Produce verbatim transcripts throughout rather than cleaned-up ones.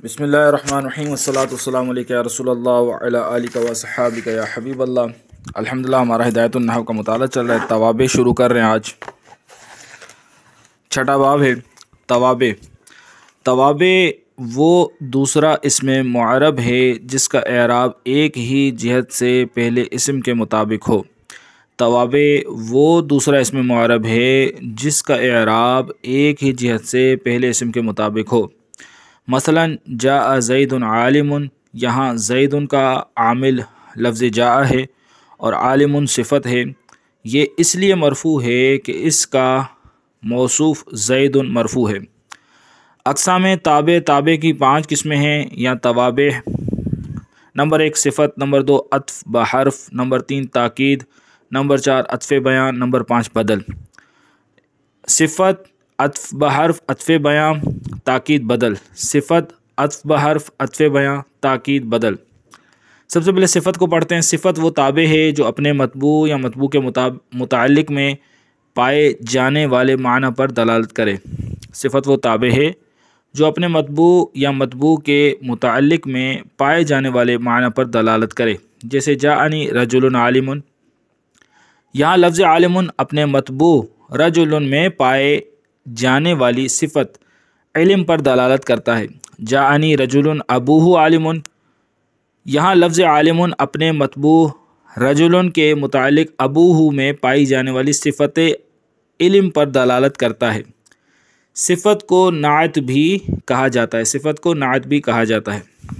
بسم اللہ الرحمن الرحیم والصلاۃ والسلام علیک یا رسول اللہ وعلی آلک و صحابک یا حبیب اللہ۔ الحمدللہ ہمارا ہدایت النحو کا مطالعہ چل رہا ہے۔ توابع شروع کر رہے ہیں آج۔ چھٹا باب ہے توابع۔ توابع وہ دوسرا اسم معرب ہے جس کا اعراب ایک ہی جہت سے پہلے اسم کے مطابق ہو۔ توابع وہ دوسرا اسم معرب ہے جس کا اعراب ایک ہی جہت سے پہلے اسم کے مطابق ہو۔ مثلا جاء زید عالم، یہاں زید کا عامل لفظ جاء ہے اور عالم صفت ہے۔ یہ اس لیے مرفوع ہے کہ اس کا موصوف زید مرفوع ہے۔ اقسام تابع تابع کی پانچ قسمیں ہیں یا توابع۔ نمبر ایک صفت، نمبر دو عطف بحرف، نمبر تین تاکید، نمبر چار عطف بیان، نمبر پانچ بدل۔ صفت، عطف بحرف، عطف بیان، تاکید، بدل۔ صفت، عطف بحرف، عطف بیان، تاکید، بدل۔ سب سے پہلے صفت کو پڑھتے ہیں۔ صفت وہ تابع ہے جو اپنے مطبوع یا مطبوع کے متعلق میں پائے جانے والے معنی پر دلالت کرے۔ صفت وہ تابع ہے جو اپنے مطبوع یا مطبوع کے متعلق میں پائے جانے والے معنی پر دلالت کرے، جیسے جاءنی رجل عالم۔ یہاں لفظ عالم اپنے مطبوع رجل میں پائے جانے والی صفت علم پر دلالت کرتا ہے۔ جاءنی رجل ابوہ عالم، یہاں لفظ عالم اپنے مطبوع رجل کے متعلق ابوہ میں پائی جانے والی صفت علم پر دلالت کرتا ہے۔ صفت کو نعت بھی کہا جاتا ہے صفت کو نعت بھی کہا جاتا ہے۔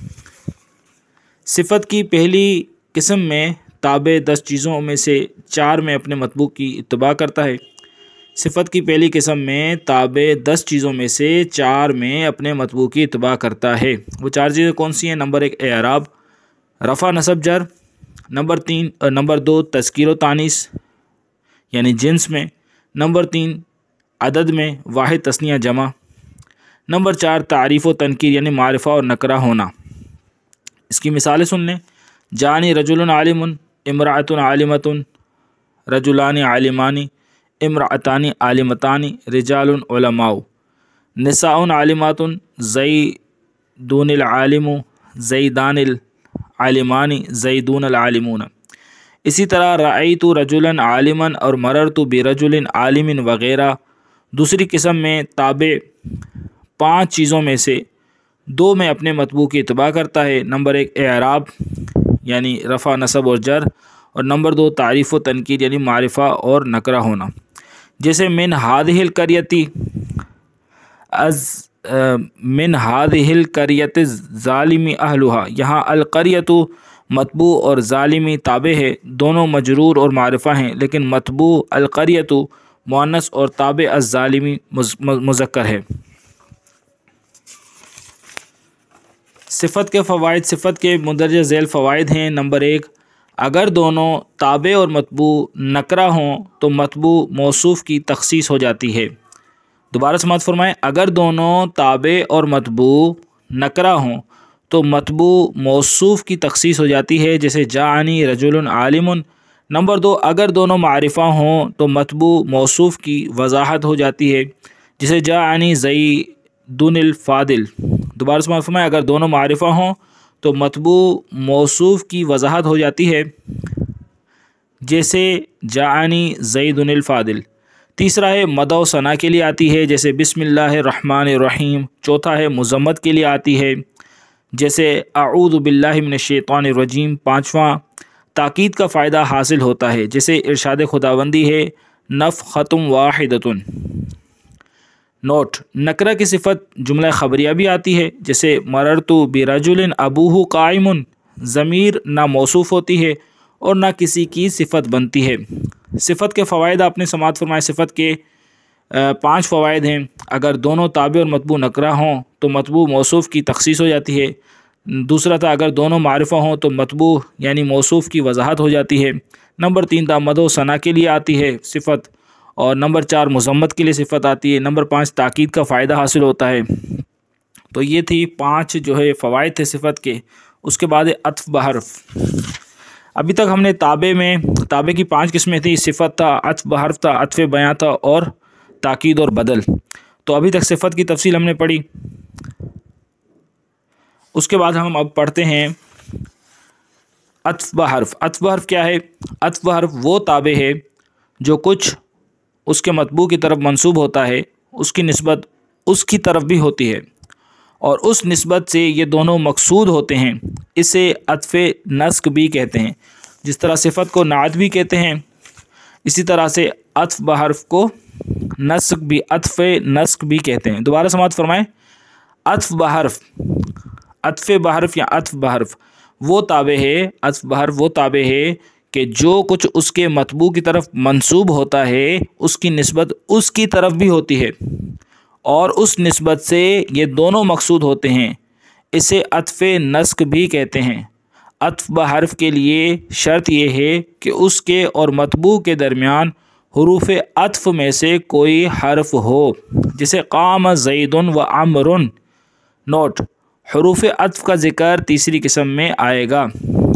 صفت کی پہلی قسم میں تابع دس چیزوں میں سے چار میں اپنے مطبوع کی اتباع کرتا ہے۔ صفت کی پہلی قسم میں تابع دس چیزوں میں سے چار میں اپنے مطبوع کی اتباع کرتا ہے۔ وہ چار چیزیں کون سی ہیں؟ نمبر ایک اعراب، رفع نصب جر، نمبر تین نمبر دو تذکیر و تانیث یعنی جنس میں، نمبر تین عدد میں واحد تثنیہ جمع، نمبر چار تعریف و تنکیر یعنی معرفہ اور نکرہ ہونا۔ اس کی مثالیں سن لیں۔ جانی رجل عالم، امرأۃ عالمۃ، رجلان عالمان، امرأتان عالمتان، رجال علماء، نساء عالمات، زیدون العالم، زیدان العالمان، زیدون العالمون۔ اسی طرح رأیت رجلا عالما اور مررت برجل عالم وغیرہ۔ دوسری قسم میں تابع پانچ چیزوں میں سے دو میں اپنے مطبوع کی اتباع کرتا ہے۔ نمبر ایک اعراب یعنی رفع نصب اور جر، اور نمبر دو تعریف و تنکیر یعنی معرفہ اور نکرہ ہونا، جیسے من هذه القرية از من هذه القرية ظالم اہلها۔ یہاں القریۃ مطبوع اور ظالمی تابع ہے، دونوں مجرور اور معرفہ ہیں، لیکن مطبوع القریۃ مؤنث اور تابع الظالمی مذکر ہے۔ صفت کے فوائد، صفت کے مندرجہ ذیل فوائد ہیں۔ نمبر ایک، اگر دونوں تابع اور مطبوع نکرہ ہوں تو مطبوع موصوف کی تخصیص ہو جاتی ہے۔ دوبارہ سماعت فرمائیں، اگر دونوں تابع اور مطبوع نکرہ ہوں تو مطبوع موصوف کی تخصیص ہو جاتی ہے، جیسے جاءنی رجل عالم۔ نمبر دو، اگر دونوں معرفہ ہوں تو مطبوع موصوف کی وضاحت ہو جاتی ہے، جیسے جاءنی زیدون الفاضل۔ دوبارہ سماعت فرمائیں، اگر دونوں معرفہ ہوں تو مطبوع موصوف کی وضاحت ہو جاتی ہے، جیسے جاءنی زید الفاضل۔ تیسرا ہے مدح و ثنا کے لیے آتی ہے، جیسے بسم اللہ الرحمن الرحیم۔ چوتھا ہے مذمت کے لیے آتی ہے، جیسے اعوذ باللہ من الشیطان الرجیم۔ پانچواں تاکید کا فائدہ حاصل ہوتا ہے، جیسے ارشاد خداوندی ہے نفخۃ واحدۃ۔ نوٹ، نکرہ کی صفت جملہ خبریہ بھی آتی ہے، جیسے مررت برجل ابوہ قائم۔ ضمیر نہ موصوف ہوتی ہے اور نہ کسی کی صفت بنتی ہے۔ صفت کے فوائد آپ نے سماعت فرمائے۔ صفت کے پانچ فوائد ہیں۔ اگر دونوں تابع اور مطبوع نکرہ ہوں تو مطبوع موصوف کی تخصیص ہو جاتی ہے۔ دوسرا تھا اگر دونوں معرفہ ہوں تو مطبوع یعنی موصوف کی وضاحت ہو جاتی ہے۔ نمبر تین تھا مدح و ثنا کے لیے آتی ہے صفت، اور نمبر چار مذمت کے لیے صفت آتی ہے۔ نمبر پانچ تاکید کا فائدہ حاصل ہوتا ہے۔ تو یہ تھی پانچ جو ہے فوائد تھے صفت کے۔ اس کے بعد عطف بحرف۔ ابھی تک ہم نے تابع میں تابع کی پانچ قسمیں تھیں، صفت تھا، عطف بحرف تھا، عطف بیان تھا اور تاکید اور بدل۔ تو ابھی تک صفت کی تفصیل ہم نے پڑھی۔ اس کے بعد ہم اب پڑھتے ہیں عطف بحرف۔ عطف بحرف کیا ہے؟ عطف بحرف وہ تابع ہے جو کچھ اس کے مطبوع کی طرف منسوب ہوتا ہے، اس کی نسبت اس کی طرف بھی ہوتی ہے اور اس نسبت سے یہ دونوں مقصود ہوتے ہیں، اسے عطف نسق بھی کہتے ہیں۔ جس طرح صفت کو نعت بھی کہتے ہیں، اسی طرح سے عطف بحرف کو نسق بھی عطف نسق بھی کہتے ہیں۔ دوبارہ سماعت فرمائیں۔ عطف بحرف، عطف بحرف یا عطف بحرف وہ تابع ہے، عطف بحرف وہ تابع ہے کہ جو کچھ اس کے مطبوع کی طرف منسوب ہوتا ہے اس کی نسبت اس کی طرف بھی ہوتی ہے اور اس نسبت سے یہ دونوں مقصود ہوتے ہیں، اسے عطف نسق بھی کہتے ہیں۔ عطف بحرف کے لیے شرط یہ ہے کہ اس کے اور مطبوع کے درمیان حروف عطف میں سے کوئی حرف ہو، جیسے قام زید و عمر۔ نوٹ: حروف عطف کا ذکر تیسری قسم میں آئے گا۔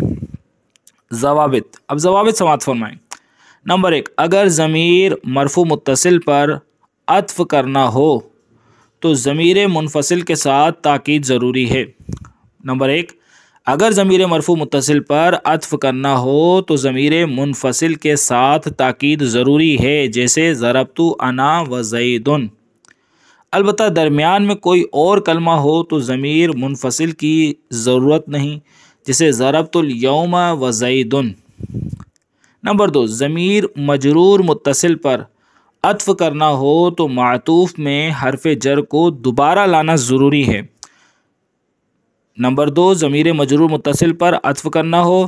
ضوابط، اب ضوابط سماعت فرمائیں۔ نمبر ایک، اگر ضمیر مرفوع متصل پر عطف کرنا ہو تو ضمیر منفصل کے ساتھ تاکید ضروری ہے۔ نمبر ایک، اگر ضمیر مرفوع متصل پر عطف کرنا ہو تو ضمیر منفصل کے ساتھ تاکید ضروری ہے، جیسے ضربت انا و زید۔ البتہ درمیان میں کوئی اور کلمہ ہو تو ضمیر منفصل کی ضرورت نہیں، جیسے ضربت الیوم و زید۔ نمبر دو، ضمیر مجرور متصل پر عطف کرنا ہو تو معطوف میں حرف جر کو دوبارہ لانا ضروری ہے۔ نمبر دو، ضمیر مجرور متصل پر عطف کرنا ہو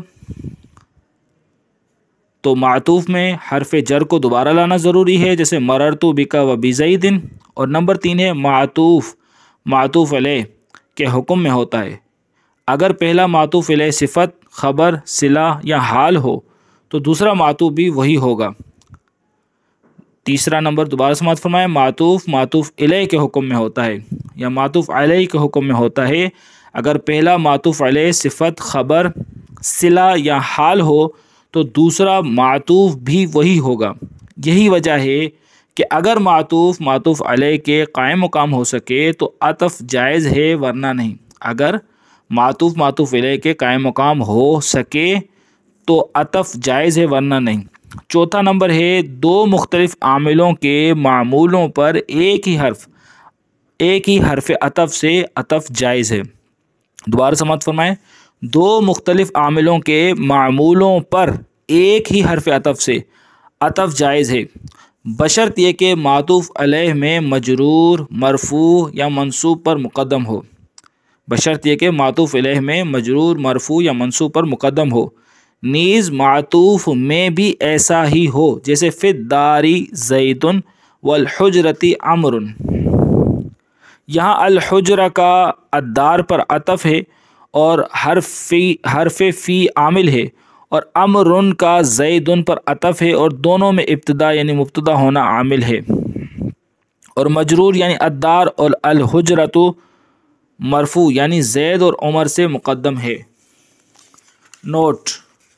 تو معطوف میں حرف جر کو دوبارہ لانا ضروری ہے، جیسے مررت بک و بزید۔ اور نمبر تین ہے معطوف معطوف علیہ کے حکم میں ہوتا ہے۔ اگر پہلا معطوف علیہ صفت، خبر، صلہ یا حال ہو تو دوسرا معطوف بھی وہی ہوگا۔ تیسرا نمبر دوبارہ سماعت فرمائیں، معطوف معطوف علیہ کے حکم میں ہوتا ہے یا معطوف علیہ کے حکم میں ہوتا ہے۔ اگر پہلا معطوف علیہ صفت، خبر، صلہ یا حال ہو تو دوسرا معطوف بھی وہی ہوگا۔ یہی وجہ ہے کہ اگر معطوف معطوف علیہ کے قائم مقام ہو سکے تو عطف جائز ہے، ورنہ نہیں۔ اگر معطوف معطوف علیہ کے قائم مقام ہو سکے تو عطف جائز ہے، ورنہ نہیں۔ چوتھا نمبر ہے، دو مختلف عاملوں کے معمولوں پر ایک ہی حرف ایک ہی حرف عطف سے عطف جائز ہے۔ دوبارہ سماعت فرمائیں، دو مختلف عاملوں کے معمولوں پر ایک ہی حرف عطف سے عطف جائز ہے، بشرط یہ کہ معطوف علیہ میں مجرور، مرفوع یا منصوب پر مقدم ہو بشرط یہ کہ معطوف علیہ میں مجرور، مرفوع یا منصوب پر مقدم ہو۔ نیز معطوف میں بھی ایسا ہی ہو، جیسے فی الدار زید والحجرۃ عمر۔ یہاں الحجرہ کا الدار پر عطف ہے اور حرف فی حرف فی عامل ہے، اور امرن کا زیدن پر عطف ہے اور دونوں میں ابتدا یعنی مبتدا ہونا عامل ہے، اور مجرور یعنی الدار اور الحجرۃ مرفوع یعنی زید اور عمر سے مقدم ہے۔ نوٹ: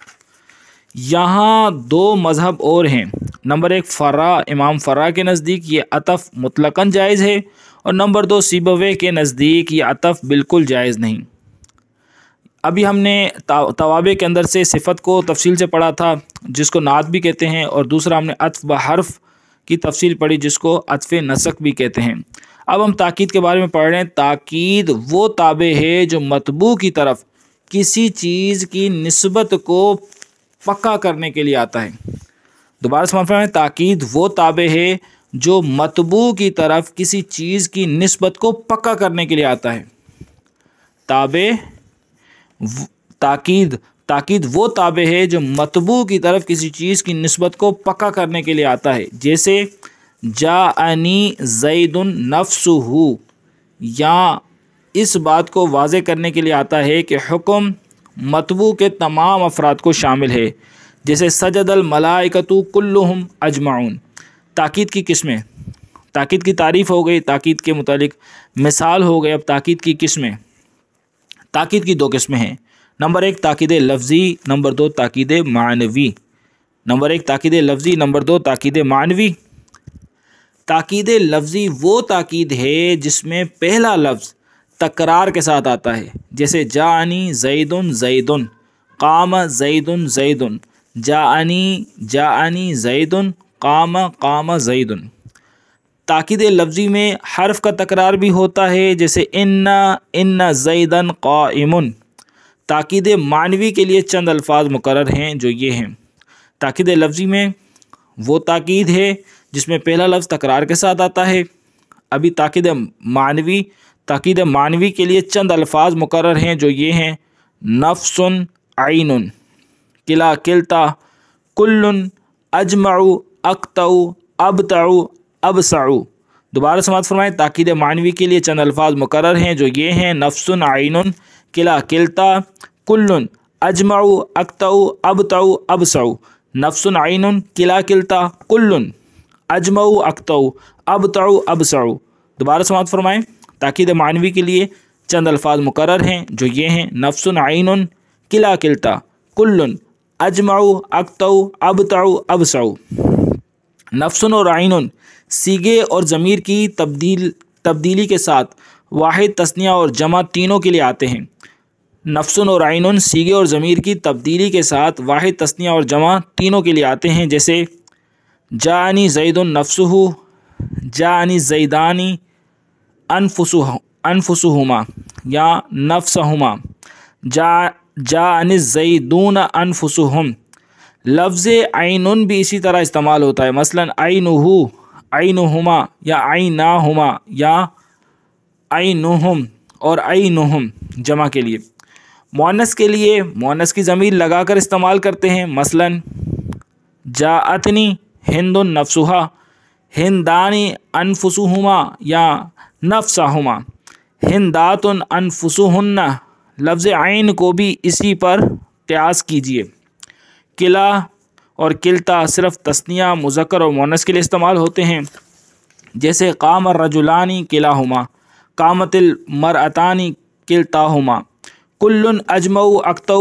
یہاں دو مذہب اور ہیں۔ نمبر ایک، فرا امام فرا کے نزدیک یہ عطف مطلقاً جائز ہے، اور نمبر دو، سیبویہ کے نزدیک یہ عطف بالکل جائز نہیں۔ ابھی ہم نے توابع کے اندر سے صفت کو تفصیل سے پڑھا تھا جس کو نعت بھی کہتے ہیں، اور دوسرا ہم نے عطف بحرف کی تفصیل پڑھی جس کو عطف نسق بھی کہتے ہیں۔ اب ہم تاکید کے بارے میں پڑھ رہے ہیں۔ تاکید وہ تابع ہے جو مطبوع کی طرف کسی چیز کی نسبت کو پکا کرنے کے لیے آتا ہے۔ دوبارہ سمجھ فرمائیں، تاکید وہ تابع ہے جو مطبوع کی طرف کسی چیز کی نسبت کو پکا کرنے کے لیے آتا ہے۔ تابع تاکید تاکید وہ تابع ہے جو مطبوع کی طرف کسی چیز کی نسبت کو پکا کرنے کے لیے آتا ہے، جیسے جاءنی زید نفسہ، یا اس بات کو واضح کرنے کے لیے آتا ہے کہ حکم مطبوع کے تمام افراد کو شامل ہے، جیسے سجد الملائکۃ کلہم اجمعون۔ تاکید کی قسمیں، تاکید کی تعریف ہو گئی، تاکید کے متعلق مثال ہو گئی۔ اب تاکید کی قسمیں، تاکید کی دو قسمیں ہیں۔ نمبر ایک، تاکید لفظی، نمبر دو، تاکید معنوی۔ نمبر ایک، تاکید لفظی، نمبر دو، تاکید معنوی۔ تاکید لفظی وہ تاکید ہے جس میں پہلا لفظ تکرار کے ساتھ آتا ہے، جیسے جاءنی زیدن زیدن، قام زیدن زیدن، جاءنی جاءنی زیدن، قام قام زیدن۔ تاکید لفظی میں حرف کا تکرار بھی ہوتا ہے، جیسے ان ان زیدن قائم۔ تاکید معنوی کے لیے چند الفاظ مقرر ہیں جو یہ ہیں۔ تاکید لفظی میں وہ تاکید ہے جس میں پہلا لفظ تکرار کے ساتھ آتا ہے۔ ابھی تاکید معنوی تاکید معنوی کے لیے چند الفاظ مقرر ہیں جو یہ ہیں: نفس، عین، کلا کلتا، کل، اجمع، اقطع، ابتع، ابسع۔ دوبارہ سماعت فرمائیں۔ تاکید معنوی کے لیے چند الفاظ مقرر ہیں جو یہ ہیں: نفس، عین، کلا کلتا، کل، اجمع، اقطع، ابتع، ابسع۔ نفس، عین، کلا کلتا، کل، اجمع، اقطع، ابتع، ابسع۔ دوبارہ سماعت فرمائیں۔ تاکید معنوی کے لیے چند الفاظ مقرر ہیں جو یہ ہیں: نفس، عین، کلا کلتا، کل، اجمع، اقطع، ابتع، ابسع۔ نفس اور عین صیغے اور ضمیر کی تبدیل تبدیلی کے ساتھ واحد، تثنیہ اور جمع تینوں کے لیے آتے ہیں۔ نفس اور عین صیغے اور ضمیر کی تبدیلی کے ساتھ واحد، تثنیہ اور جمع تینوں کے لیے آتے ہیں، جیسے جاءنی زید نفسہ، جاءنی زیدانی انفسہ انفسہما یا نفسہما، جا جاءنی الزیدون انفسہم۔ لفظ عین بھی اسی طرح استعمال ہوتا ہے، مثلا عینہ، عینہما یا عیناہما یا عینہم اور عینہم جمع کے لیے۔ مؤنث کے لیے مؤنث کی ضمیر لگا کر استعمال کرتے ہیں، مثلا جاءتنی ہند نفسہا، ہندانی انفسہما یا نفسہما، ہندات انفسہن۔ لفظ عین کو بھی اسی پر قیاس کیجیے۔ کلا اور کلتا صرف تثنیہ، مذکر اور مؤنث کے لیے استعمال ہوتے ہیں، جیسے قام الرجلان کلاہما، قامت المرأتان کلتاہما۔ کل، اجمع، اقطع،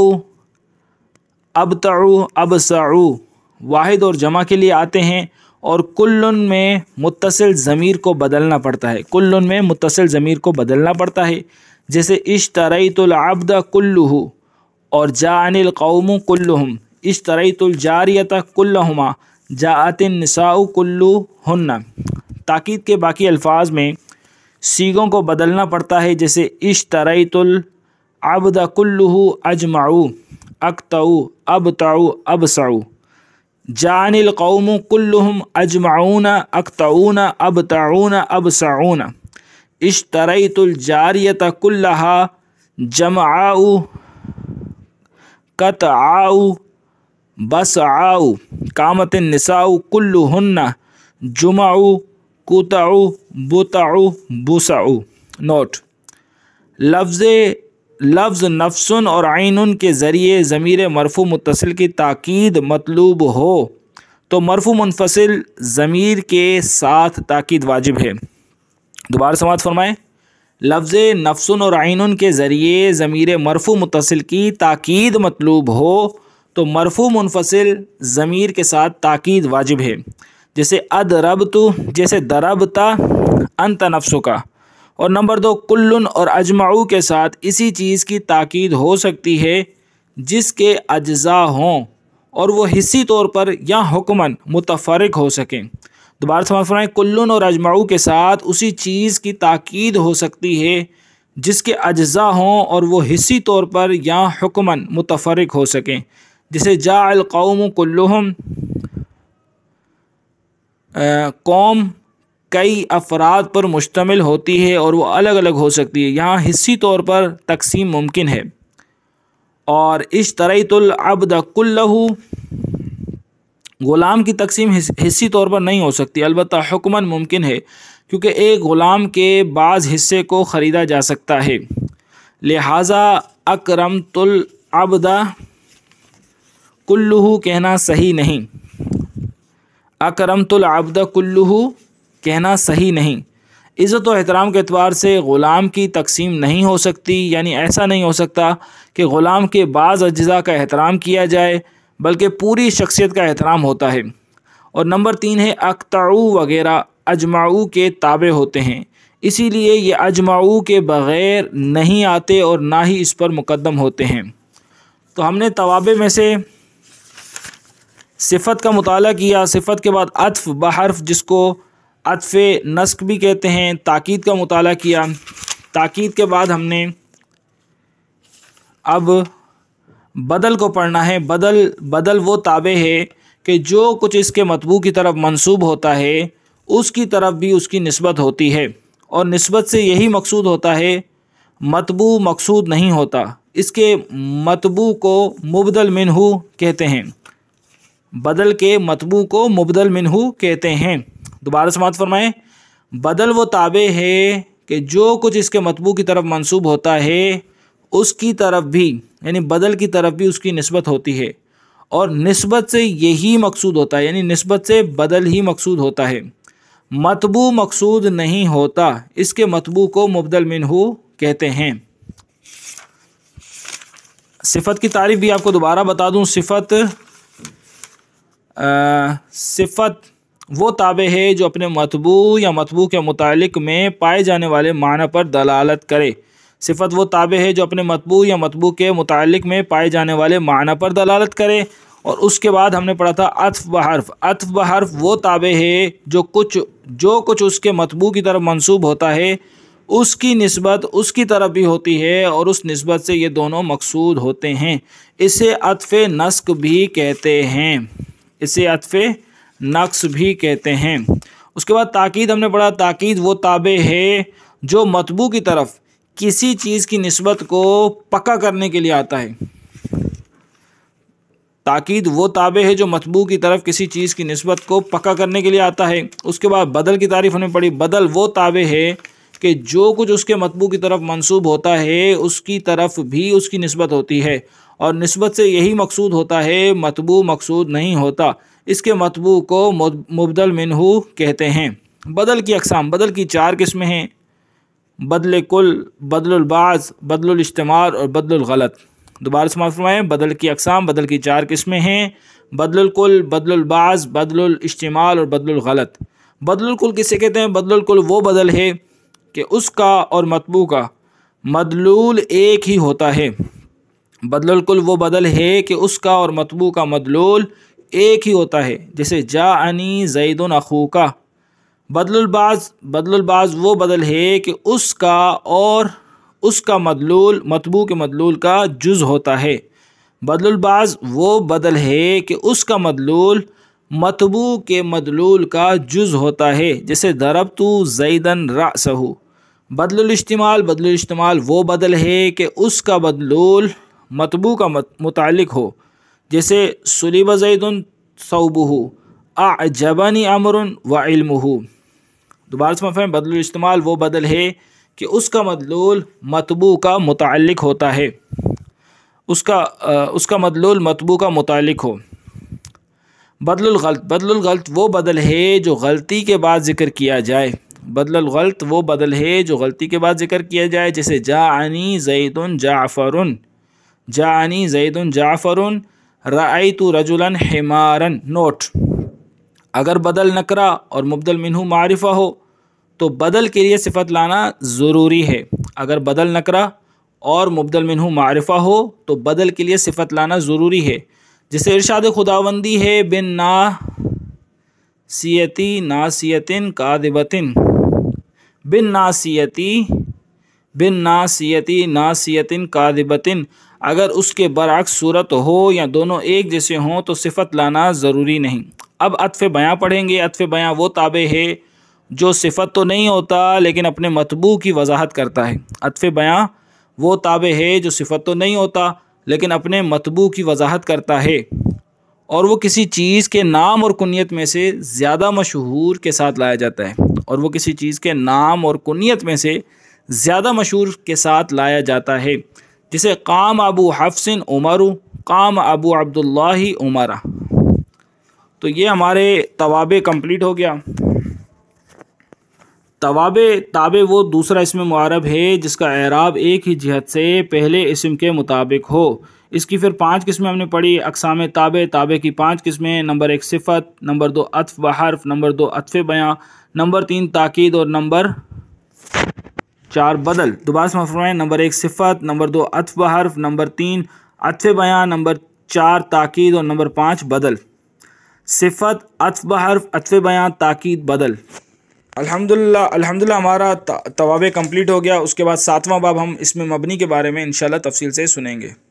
ابتع، ابسع واحد اور جمع کے لیے آتے ہیں، اور کل میں متصل ضمیر کو بدلنا پڑتا ہے کل میں متصل ضمیر کو بدلنا پڑتا ہے جیسے اشتریت العبد کلہ اور جاءنی القوم کلہم، اشتریت الجاریۃ کلہما، جاءت النساء کلہن۔ تاکید کے باقی الفاظ میں صیغوں کو بدلنا پڑتا ہے، جیسے اشتریت العبد کلہ اجمع، اقطع، ابتع، ابسع۔ جاءنی القوم کلہم اجمعون، اقطعون، ابتعون، ابسعون۔ اشتریت الجاریۃ کلہا جمعاء، قطعاء، بسعاء۔ قامت النساء کلہن جمع، قطع، بطع، بسع۔ نوٹ: لفظ لفظ نفس اور عین کے ذریعے ضمیر مرفوع متصل کی تاکید مطلوب ہو تو مرفوع منفصل ضمیر کے ساتھ تاکید واجب ہے۔ دوبارہ سماعت فرمائیں۔ لفظ نفس اور عین کے ذریعے ضمیر مرفوع متصل کی تاکید مطلوب ہو تو مرفوع منفصل ضمیر کے ساتھ تاکید واجب ہے، جیسے ادربت، جیسے دربتا انت نفسک۔ اور نمبر دو، کلن اور اجمعو کے ساتھ اسی چیز کی تاکید ہو سکتی ہے جس کے اجزاء ہوں اور وہ حصی طور پر یا حکماً متفرق ہو سکیں۔ دوبارہ سماعت فرمائیں۔ کلن اور اجمعو کے ساتھ اسی چیز کی تاکید ہو سکتی ہے جس کے اجزاء ہوں اور وہ حصی طور پر یا حکماً متفرق ہو سکیں، جیسے جاء القوم کلہم۔ قوم کئی افراد پر مشتمل ہوتی ہے اور وہ الگ الگ ہو سکتی ہے، یہاں حصی طور پر تقسیم ممکن ہے۔ اور اشتریت العبد کلہ، غلام کی تقسیم حصی طور پر نہیں ہو سکتی، البتہ حکماً ممکن ہے کیونکہ ایک غلام کے بعض حصے کو خریدا جا سکتا ہے، لہٰذا اکرمت العبد کلہ کہنا صحیح نہیں اکرمت العبد کلہ کہنا صحیح نہیں۔ عزت و احترام کے اعتبار سے غلام کی تقسیم نہیں ہو سکتی، یعنی ایسا نہیں ہو سکتا کہ غلام کے بعض اجزاء کا احترام کیا جائے بلکہ پوری شخصیت کا احترام ہوتا ہے۔ اور نمبر تین ہے اقطعو وغیرہ اجمعو کے تابع ہوتے ہیں، اسی لیے یہ اجمعو کے بغیر نہیں آتے اور نہ ہی اس پر مقدم ہوتے ہیں۔ تو ہم نے توابع میں سے صفت کا مطالعہ کیا، صفت کے بعد عطف بحرف جس کو عطف نسق بھی کہتے ہیں، تاکید کا مطالعہ کیا۔ تاکید کے بعد ہم نے اب بدل کو پڑھنا ہے۔ بدل بدل وہ تابع ہے کہ جو کچھ اس کے مطبوع کی طرف منسوب ہوتا ہے اس کی طرف بھی اس کی نسبت ہوتی ہے، اور نسبت سے یہی مقصود ہوتا ہے، مطبوع مقصود نہیں ہوتا۔ اس کے مطبوع کو مبدل منہ کہتے ہیں، بدل کے مطبوع کو مبدل منہ کہتے ہیں۔ دوبارہ سماعت فرمائیں، بدل وہ تابع ہے کہ جو کچھ اس کے مطبوع کی طرف منسوب ہوتا ہے اس کی طرف بھی، یعنی بدل کی طرف بھی اس کی نسبت ہوتی ہے، اور نسبت سے یہی مقصود ہوتا ہے، یعنی نسبت سے بدل ہی مقصود ہوتا ہے، مطبوع مقصود نہیں ہوتا۔ اس کے مطبوع کو مبدل منہ کہتے ہیں۔ صفت کی تعریف بھی آپ کو دوبارہ بتا دوں۔ صفت صفت وہ تابع ہے جو اپنے مطبوع یا مطبوع کے متعلق میں پائے جانے والے معنی پر دلالت کرے۔ صفت وہ تابع ہے جو اپنے مطبوع یا مطبوع کے متعلق میں پائے جانے والے معنی پر دلالت کرے۔ اور اس کے بعد ہم نے پڑھا تھا عطف بحرف۔ عطف بحرف وہ تابع ہے جو کچھ جو کچھ اس کے مطبوع کی طرف منسوب ہوتا ہے اس کی نسبت اس کی طرف بھی ہوتی ہے، اور اس نسبت سے یہ دونوں مقصود ہوتے ہیں۔ اسے عطف نسق بھی کہتے ہیں اسے عطف نقص بھی کہتے ہیں۔ اس کے بعد تاکید ہم نے پڑھا۔ تاکید وہ تابع ہے جو مطبوع کی طرف کسی چیز کی نسبت کو پکا کرنے کے لیے آتا ہے۔ تاکید وہ تابع ہے جو مطبوع کی طرف کسی چیز کی نسبت کو پکا کرنے کے لیے آتا ہے۔ اس کے بعد بدل کی تعریف ہم نے پڑھی۔ بدل وہ تابع ہے کہ جو کچھ اس کے مطبوع کی طرف منسوب ہوتا ہے اس کی طرف بھی اس کی نسبت ہوتی ہے، اور نسبت سے یہی مقصود ہوتا ہے، مطبوع مقصود نہیں ہوتا۔ اس کے مطبوع کو مبدل منہ کہتے ہیں۔ بدل کی اقسام، بدل کی چار قسمیں ہیں: بدل کل، بدل البعض، بدل الاجتماع اور بدل الغلط۔ دوبارہ سماعت فرمائیں، بدل کی اقسام، بدل کی چار قسمیں ہیں: بدل الکل، بدل البعض، بدل الاجتماع اور بدل الغلط۔ بدل الکل کسے کہتے ہیں؟ بدل الکل وہ بدل ہے کہ اس کا اور مطبوع کا مدلول ایک ہی ہوتا ہے۔ بدل الکل وہ بدل ہے کہ اس کا اور مطبوع کا مدلول ایک ہی ہوتا ہے، جیسے جاءنی زید اخوکا۔ بدل البعض بدل البعض وہ بدل ہے کہ اس کا اور اس کا مدلول مطبوع کے مدلول کا جز ہوتا ہے۔ بدل البعض وہ بدل ہے کہ اس کا مدلول مطبوع کے مدلول کا جز ہوتا ہے، جیسے ضربت زیدن رأسہ۔ بدل الاجتماع بدل الاجتماع وہ بدل ہے کہ اس کا مدلول مطبوع کا متعلق ہو، جیسے صلب زید ثوبہ، اعجبنی امر وعلمہ۔ دوبارہ سے مفہوم، بدل الاجتماع وہ بدل ہے کہ اس کا مدلول مطبوع کا متعلق ہوتا ہے، اس کا اس کا مدلول مطبوع کا متعلق ہو۔ بدل الغلط بدل الغلط وہ بدل ہے جو غلطی کے بعد ذکر کیا جائے۔ بدل الغلط وہ بدل ہے جو غلطی کے بعد ذکر کیا جائے، جیسے جاءنی زید جعفر، جاءنی زید جعفر، رأیت رجلا حمارا۔ نوٹ: اگر بدل نکرہ اور مبدل منہ معرفہ ہو تو بدل کے لیے صفت لانا ضروری ہے۔ اگر بدل نکرہ اور مبدل منہ معرفہ ہو تو بدل کے لیے صفت لانا ضروری ہے، جیسے ارشاد خداوندی ہے بن ناسیتی ناسیتن کاذبتن، بن ناسیتی بن ناسیتی ناسیتن کاذبتن۔ اگر اس کے برعکس صورت ہو یا دونوں ایک جیسے ہوں تو صفت لانا ضروری نہیں۔ اب عطف بیاں پڑھیں گے۔ عطف بیاں وہ تابع ہے جو صفت تو نہیں ہوتا لیکن اپنے مطبوع کی وضاحت کرتا ہے۔ عطف بیاں وہ تابع ہے جو صفت تو نہیں ہوتا لیکن اپنے مطبوع کی وضاحت کرتا ہے، اور وہ کسی چیز کے نام اور کنیت میں سے زیادہ مشہور کے ساتھ لایا جاتا ہے اور وہ کسی چیز کے نام اور کنیت میں سے زیادہ مشہور کے ساتھ لایا جاتا ہے، جسے قام ابو حفص عمر، قام ابو عبداللہ عمرہ۔ تو یہ ہمارے توابع کمپلیٹ ہو گیا۔ توابع تابع وہ دوسرا اسم معرب ہے جس کا اعراب ایک ہی جہت سے پہلے اسم کے مطابق ہو۔ اس کی پھر پانچ قسمیں ہم نے پڑھی۔ اقسام تابع، تابع کی پانچ قسمیں: نمبر ایک صفت، نمبر دو عطف بحرف، نمبر دو عطف بیاں، نمبر تین تاکید اور نمبر چار بدل، دوبارہ سے فرمائیں، نمبر ایک صفت، نمبر دو عطف بحرف، نمبر تین عطف بیان، نمبر چار تاکید اور نمبر پانچ بدل۔ صفت، عطف بحرف، عطف بیان، تاکید، بدل۔ الحمدللہ الحمدللہ ہمارا توابع کمپلیٹ ہو گیا۔ اس کے بعد ساتواں باب ہم اس میں مبنی کے بارے میں انشاءاللہ تفصیل سے سنیں گے۔